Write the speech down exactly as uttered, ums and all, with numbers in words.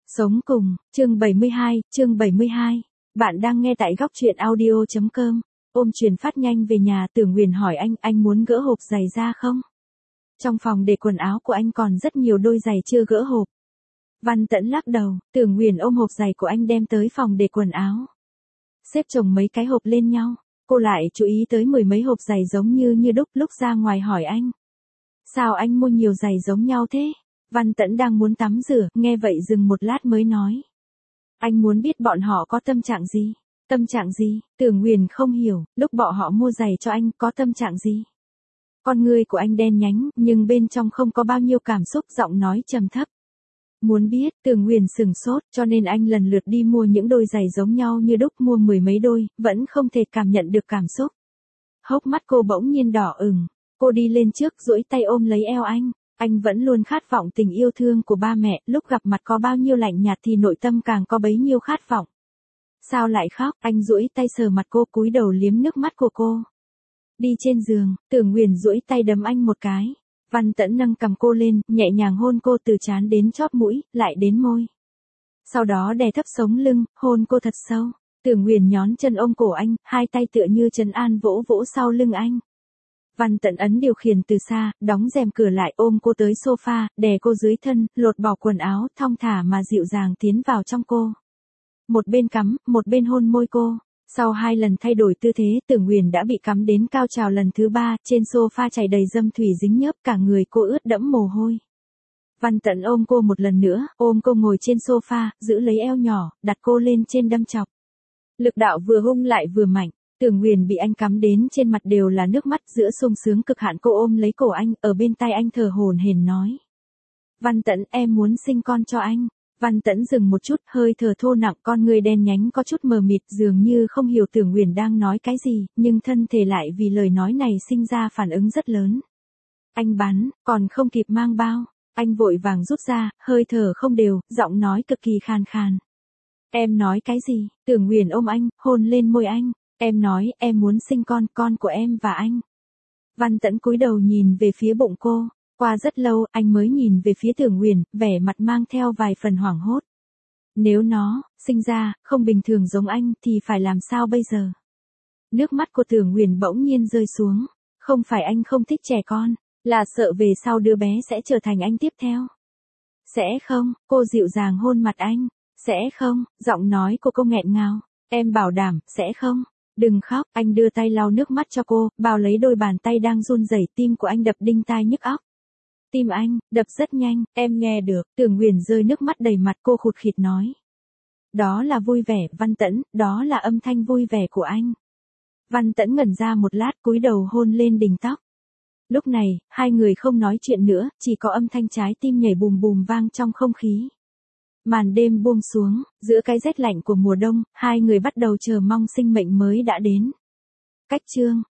Sống cùng, chương bảy mươi hai, chương bảy mươi hai. Bạn đang nghe tại góc truyện audio chấm com. Ôm truyền phát nhanh về nhà, Tưởng Nguyền hỏi anh, anh muốn gỡ hộp giày ra không? Trong phòng để quần áo của anh còn rất nhiều đôi giày chưa gỡ hộp. Văn Tẫn lắc đầu, Tưởng Nguyền ôm hộp giày của anh đem tới phòng để quần áo. Xếp chồng mấy cái hộp lên nhau, cô lại chú ý tới mười mấy hộp giày giống như như đúc, lúc ra ngoài hỏi anh. Sao anh mua nhiều giày giống nhau thế? Văn Tẫn đang muốn tắm rửa, nghe vậy dừng một lát mới nói. Anh muốn biết bọn họ có tâm trạng gì? Tâm trạng gì? Tưởng Nguyền không hiểu, lúc bọn họ mua giày cho anh có tâm trạng gì? Con người của anh đen nhánh, nhưng bên trong không có bao nhiêu cảm xúc, giọng nói trầm thấp. Muốn biết, Tưởng Nguyền sừng sốt, cho nên anh lần lượt đi mua những đôi giày giống nhau như đúc, mua mười mấy đôi, vẫn không thể cảm nhận được cảm xúc. Hốc mắt cô bỗng nhiên đỏ ửng, cô đi lên trước duỗi tay ôm lấy eo anh. Anh vẫn luôn khát vọng tình yêu thương của ba mẹ, lúc gặp mặt có bao nhiêu lạnh nhạt thì nội tâm càng có bấy nhiêu khát vọng. Sao lại khóc? Anh duỗi tay sờ mặt cô, cúi đầu liếm nước mắt của cô. Đi trên giường, Tưởng Nguyền duỗi tay đấm anh một cái. Văn Tẫn nâng cầm cô lên, nhẹ nhàng hôn cô từ trán đến chóp mũi, lại đến môi. Sau đó đè thấp sống lưng, hôn cô thật sâu. Tưởng Nguyền nhón chân ôm cổ anh, hai tay tựa như trấn an vỗ vỗ sau lưng anh. Văn Tẫn ấn điều khiển từ xa, đóng rèm cửa lại, ôm cô tới sofa, đè cô dưới thân, lột bỏ quần áo, thong thả mà dịu dàng tiến vào trong cô. Một bên cắm, một bên hôn môi cô. Sau hai lần thay đổi tư thế, Tưởng Nguyền đã bị cắm đến cao trào lần thứ ba, trên sofa chảy đầy dâm thủy dính nhớp, cả người cô ướt đẫm mồ hôi. Văn Tẫn ôm cô một lần nữa, ôm cô ngồi trên sofa, giữ lấy eo nhỏ, đặt cô lên trên đâm chọc. Lực đạo vừa hung lại vừa mạnh. Tưởng Nguyền bị anh cắm đến trên mặt đều là nước mắt, giữa sung sướng cực hạn cô ôm lấy cổ anh, ở bên tai anh thở hổn hển nói. Văn Tẫn, em muốn sinh con cho anh. Văn Tẫn dừng một chút, hơi thở thô nặng, con người đen nhánh có chút mờ mịt, dường như không hiểu Tưởng Nguyền đang nói cái gì, nhưng thân thể lại vì lời nói này sinh ra phản ứng rất lớn. Anh bắn, còn không kịp mang bao, anh vội vàng rút ra, hơi thở không đều, giọng nói cực kỳ khàn khàn. Em nói cái gì? Tưởng Nguyền ôm anh, hôn lên môi anh. Em nói, em muốn sinh con, con của em và anh. Văn Tẫn cúi đầu nhìn về phía bụng cô. Qua rất lâu, anh mới nhìn về phía Tưởng Nguyền, vẻ mặt mang theo vài phần hoảng hốt. Nếu nó, sinh ra, không bình thường giống anh, thì phải làm sao bây giờ? Nước mắt của Tưởng Nguyền bỗng nhiên rơi xuống. Không phải anh không thích trẻ con, là sợ về sau đứa bé sẽ trở thành anh tiếp theo. Sẽ không, cô dịu dàng hôn mặt anh. Sẽ không, giọng nói của cô nghẹn ngào. Em bảo đảm, sẽ không. Đừng khóc, anh đưa tay lau nước mắt cho cô, bao lấy đôi bàn tay đang run rẩy, tim của anh đập đinh tai nhức óc. Tim anh, đập rất nhanh, em nghe được, Tưởng Nguyền rơi nước mắt đầy mặt, cô khụt khịt nói. Đó là vui vẻ, Văn Tẫn, đó là âm thanh vui vẻ của anh. Văn Tẫn ngẩn ra một lát, cúi đầu hôn lên đỉnh tóc. Lúc này, hai người không nói chuyện nữa, chỉ có âm thanh trái tim nhảy bùm bùm vang trong không khí. Màn đêm buông xuống, giữa cái rét lạnh của mùa đông, hai người bắt đầu chờ mong sinh mệnh mới đã đến. Cách chương.